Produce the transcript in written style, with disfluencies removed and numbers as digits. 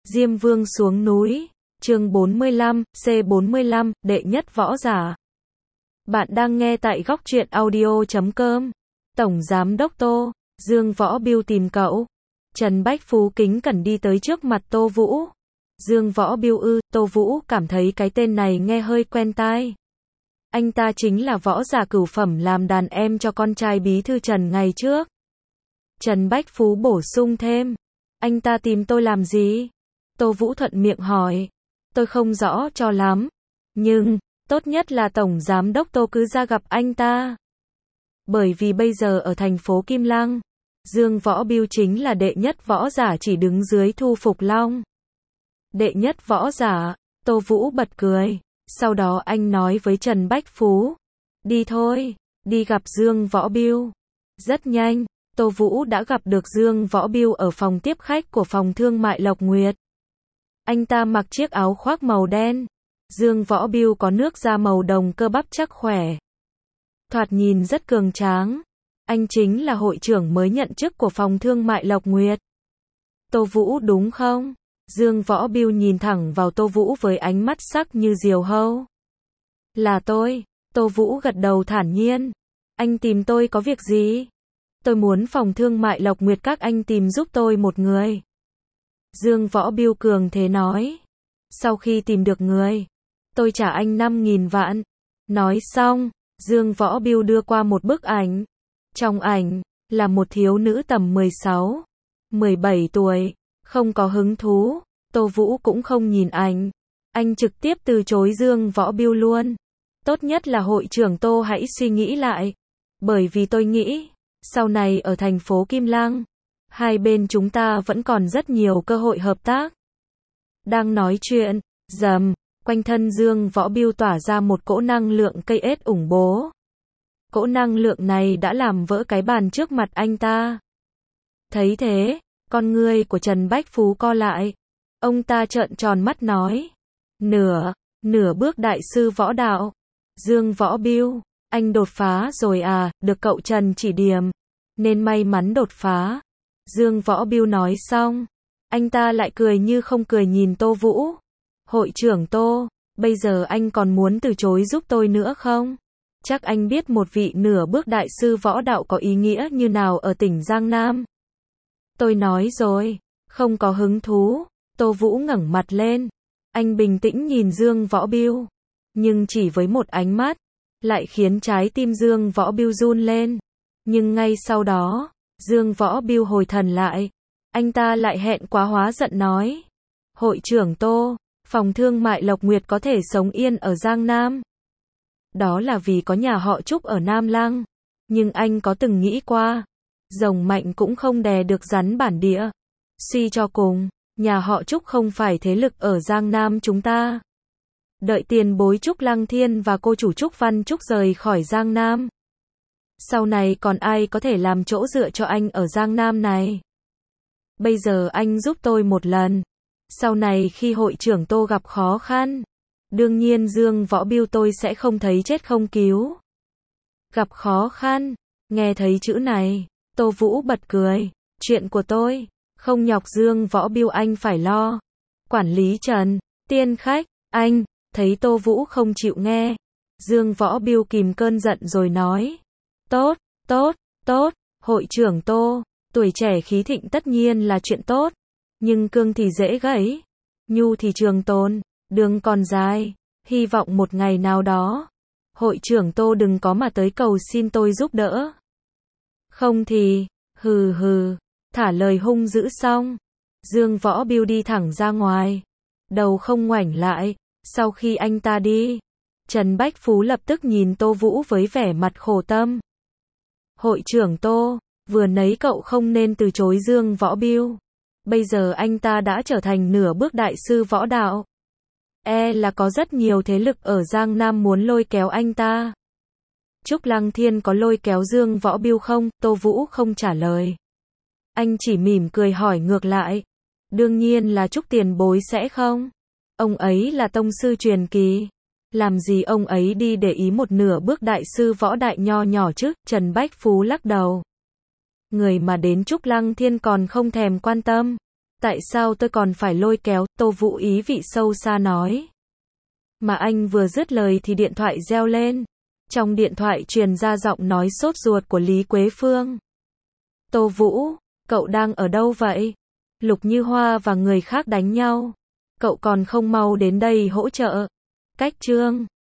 Diêm Vương xuống núi, chương 45, C45, đệ nhất võ giả. Bạn đang nghe tại góc truyện audio.com. Tổng Giám Đốc Tô, Dương Võ Biêu tìm cậu. Trần Bách Phú kính cẩn đi tới trước mặt Tô Vũ. Dương Võ Biêu ư, Tô Vũ cảm thấy cái tên này nghe hơi quen tai. Anh ta chính là võ giả cửu phẩm làm đàn em cho con trai bí thư Trần ngày trước. Trần Bách Phú bổ sung thêm. Anh ta tìm tôi làm gì? Tô Vũ thuận miệng hỏi. Tôi không rõ cho lắm. Nhưng, tốt nhất là Tổng Giám Đốc Tô cứ ra gặp anh ta. Bởi vì bây giờ ở thành phố Kim Lăng, Dương Võ Biêu chính là đệ nhất võ giả chỉ đứng dưới Thu Phục Long. Đệ nhất võ giả, Tô Vũ bật cười. Sau đó anh nói với Trần Bách Phú. Đi thôi, đi gặp Dương Võ Biêu. Rất nhanh, Tô Vũ đã gặp được Dương Võ Biêu ở phòng tiếp khách của phòng thương mại Lộc Nguyệt. Anh ta mặc chiếc áo khoác màu đen. Dương Võ Biêu có nước da màu đồng, cơ bắp chắc khỏe. Thoạt nhìn rất cường tráng. Anh chính là hội trưởng mới nhận chức của phòng thương mại Lộc Nguyệt. Tô Vũ đúng không? Dương Võ Biêu nhìn thẳng vào Tô Vũ với ánh mắt sắc như diều hâu. Là tôi. Tô Vũ gật đầu thản nhiên. Anh tìm tôi có việc gì? Tôi muốn phòng thương mại Lộc Nguyệt các anh tìm giúp tôi một người. Dương Võ Biêu cường thế nói. Sau khi tìm được người, tôi trả anh 5.000 vạn. Nói xong, Dương Võ Biêu đưa qua một bức ảnh. Trong ảnh, là một thiếu nữ tầm 16, 17 tuổi. Không có hứng thú, Tô Vũ cũng không nhìn ảnh. Anh trực tiếp từ chối Dương Võ Biêu luôn. Tốt nhất là hội trưởng Tô hãy suy nghĩ lại. Bởi vì tôi nghĩ, sau này ở thành phố Kim Lăng, hai bên chúng ta vẫn còn rất nhiều cơ hội hợp tác. Đang nói chuyện, rầm, quanh thân Dương Võ Biêu tỏa ra một cỗ năng lượng cây ết ủng bố. Cỗ năng lượng này đã làm vỡ cái bàn trước mặt anh ta. Thấy thế, con ngươi của Trần Bách Phú co lại. Ông ta trợn tròn mắt nói. Nửa bước đại sư võ đạo. Dương Võ Biêu, anh đột phá rồi à, được cậu Trần chỉ điểm. Nên may mắn đột phá. Dương Võ Biêu nói xong. Anh ta lại cười như không cười nhìn Tô Vũ. Hội trưởng Tô, bây giờ anh còn muốn từ chối giúp tôi nữa không? Chắc anh biết một vị nửa bước đại sư võ đạo có ý nghĩa như nào ở tỉnh Giang Nam. Tôi nói rồi, không có hứng thú. Tô Vũ ngẩng mặt lên. Anh bình tĩnh nhìn Dương Võ Biêu. Nhưng chỉ với một ánh mắt, lại khiến trái tim Dương Võ Biêu run lên. Nhưng ngay sau đó, Dương Võ Biêu hồi thần lại. Anh ta lại hẹn quá hóa giận nói. Hội trưởng Tô, phòng thương mại Lộc Nguyệt có thể sống yên ở Giang Nam. Đó là vì có nhà họ Trúc ở Nam Lăng. Nhưng anh có từng nghĩ qua, rồng mạnh cũng không đè được rắn bản địa. Suy cho cùng, nhà họ Trúc không phải thế lực ở Giang Nam chúng ta. Đợi tiền bối Trúc Lăng Thiên và cô chủ Trúc Văn Trúc rời khỏi Giang Nam. Sau này còn ai có thể làm chỗ dựa cho anh ở Giang Nam này? Bây giờ anh giúp tôi một lần. Sau này khi hội trưởng Tô gặp khó khăn, đương nhiên Dương Võ Biêu tôi sẽ không thấy chết không cứu. Gặp khó khăn, nghe thấy chữ này, Tô Vũ bật cười. Chuyện của tôi, không nhọc Dương Võ Biêu anh phải lo. Quản lý Trần, tiên khách, anh, thấy Tô Vũ không chịu nghe. Dương Võ Biêu kìm cơn giận rồi nói. Tốt, hội trưởng Tô, tuổi trẻ khí thịnh tất nhiên là chuyện tốt. Nhưng cương thì dễ gãy, nhu thì trường tồn, đường còn dài. Hy vọng một ngày nào đó, hội trưởng Tô đừng có mà tới cầu xin tôi giúp đỡ. Không thì, hừ, thả lời hung dữ xong. Dương Võ Biêu đi thẳng ra ngoài. Đầu không ngoảnh lại. Sau khi anh ta đi, Trần Bách Phú lập tức nhìn Tô Vũ với vẻ mặt khổ tâm. Hội trưởng Tô, vừa nãy cậu không nên từ chối Dương Võ Biêu. Bây giờ anh ta đã trở thành nửa bước đại sư võ đạo. Là có rất nhiều thế lực ở Giang Nam muốn lôi kéo anh ta. Trúc Lăng Thiên có lôi kéo Dương Võ Biêu không? Tô Vũ không trả lời. Anh chỉ mỉm cười hỏi ngược lại. Đương nhiên là Trúc tiền bối sẽ không. Ông ấy là tông sư truyền kỳ. Làm gì ông ấy đi để ý một nửa bước đại sư võ đại nho nhỏ chứ? Trần Bách Phú lắc đầu. Người mà đến Trúc Lăng Thiên còn không thèm quan tâm. Tại sao tôi còn phải lôi kéo, Tô Vũ ý vị sâu xa nói. Mà anh vừa dứt lời thì điện thoại reo lên. Trong điện thoại truyền ra giọng nói sốt ruột của Lý Quế Phương. Tô Vũ, cậu đang ở đâu vậy? Lục Như Hoa và người khác đánh nhau. Cậu còn không mau đến đây hỗ trợ. Cách chương